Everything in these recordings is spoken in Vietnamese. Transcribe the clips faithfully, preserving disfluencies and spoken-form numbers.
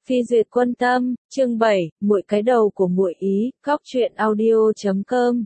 Phi duyệt quân tâm, chương bảy, muội cái đầu của muội ý, góc truyện audio chấm com.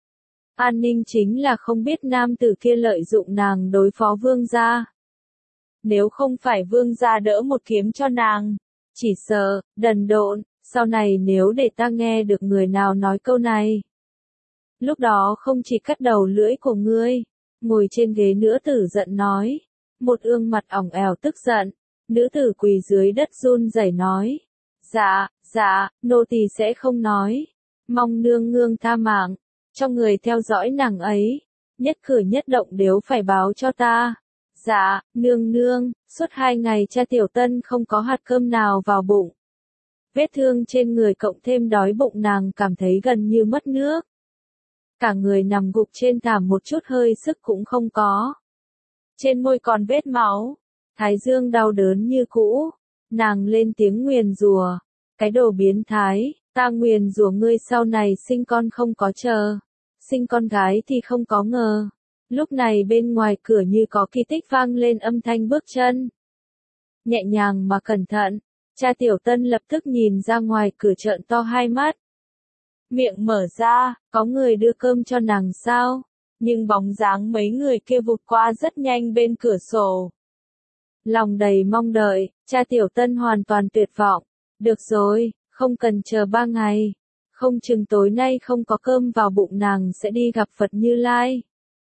An Ninh chính là không biết nam tử kia lợi dụng nàng đối phó vương gia. Nếu không phải vương gia đỡ một kiếm cho nàng, chỉ sợ, đần độn, sau này nếu để ta nghe được người nào nói câu này. Lúc đó không chỉ cắt đầu lưỡi của ngươi, ngồi trên ghế nữ tử giận nói, một ương mặt ỏng ẻo tức giận. Nữ tử quỳ dưới đất run rẩy nói, dạ, dạ, nô tỳ sẽ không nói, mong nương nương tha mạng, cho người theo dõi nàng ấy, nhất cử nhất động đều phải báo cho ta. Dạ, nương nương, suốt hai ngày cha tiểu tân không có hạt cơm nào vào bụng. Vết thương trên người cộng thêm đói bụng nàng cảm thấy gần như mất nước. Cả người nằm gục trên thảm một chút hơi sức cũng không có. Trên môi còn vết máu. Thái dương đau đớn như cũ, nàng lên tiếng nguyền rủa, cái đồ biến thái, ta nguyền rủa ngươi sau này sinh con không có chờ, sinh con gái thì không có ngờ. Lúc này bên ngoài cửa như có kỳ tích vang lên âm thanh bước chân. Nhẹ nhàng mà cẩn thận, cha tiểu tân lập tức nhìn ra ngoài cửa trợn to hai mắt. Miệng mở ra, có người đưa cơm cho nàng sao, nhưng bóng dáng mấy người kia vụt qua rất nhanh bên cửa sổ. Lòng đầy mong đợi, cha tiểu tân hoàn toàn tuyệt vọng. Được rồi, không cần chờ ba ngày. Không chừng tối nay không có cơm vào bụng nàng sẽ đi gặp Phật Như Lai.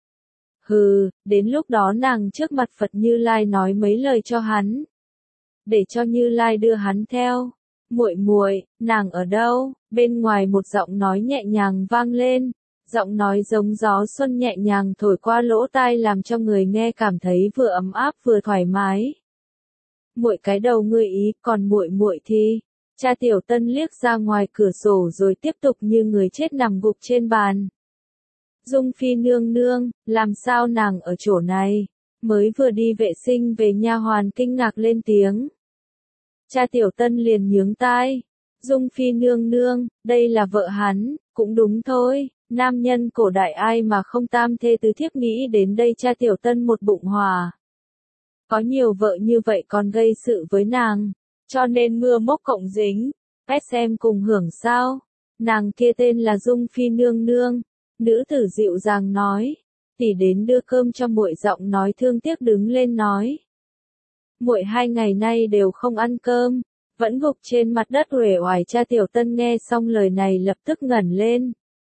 Hừ, đến lúc đó nàng trước mặt Phật Như Lai nói mấy lời cho hắn. Để cho Như Lai đưa hắn theo. Muội muội, nàng ở đâu? Bên ngoài một giọng nói nhẹ nhàng vang lên. Giọng nói giống gió xuân nhẹ nhàng thổi qua lỗ tai làm cho người nghe cảm thấy vừa ấm áp vừa thoải mái. Muội cái đầu ngươi ý, còn muội muội thì, cha tiểu tân liếc ra ngoài cửa sổ rồi tiếp tục như người chết nằm gục trên bàn. Dung Phi nương nương, làm sao nàng ở chỗ này? Mới vừa đi vệ sinh về nha hoàn kinh ngạc lên tiếng. Cha tiểu tân liền nhướng tai. Dung Phi nương nương, đây là vợ hắn, cũng đúng thôi. Nam nhân cổ đại ai mà không tam thê tứ thiếp, nghĩ đến đây cha tiểu tân một bụng hòa. Có nhiều vợ như vậy còn gây sự với nàng, cho nên mưa mốc cộng dính, ét em cùng hưởng sao. Nàng kia tên là Dung Phi nương nương, nữ tử dịu dàng nói, tỷ đến đưa cơm cho muội, giọng nói thương tiếc đứng lên nói. Muội hai ngày nay đều không ăn cơm, vẫn gục trên mặt đất uể oải. Cha tiểu tân nghe xong lời này lập tức ngẩng lên.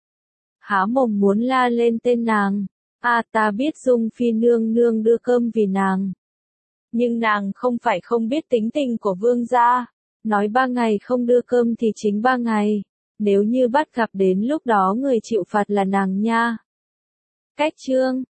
Há mồm muốn la lên tên nàng. À, ta biết Dung Phi nương nương đưa cơm vì nàng. Nhưng nàng không phải không biết tính tình của vương gia. Nói ba ngày không đưa cơm thì chính ba ngày. Nếu như bắt gặp đến lúc đó người chịu phạt là nàng nha. Cách chương.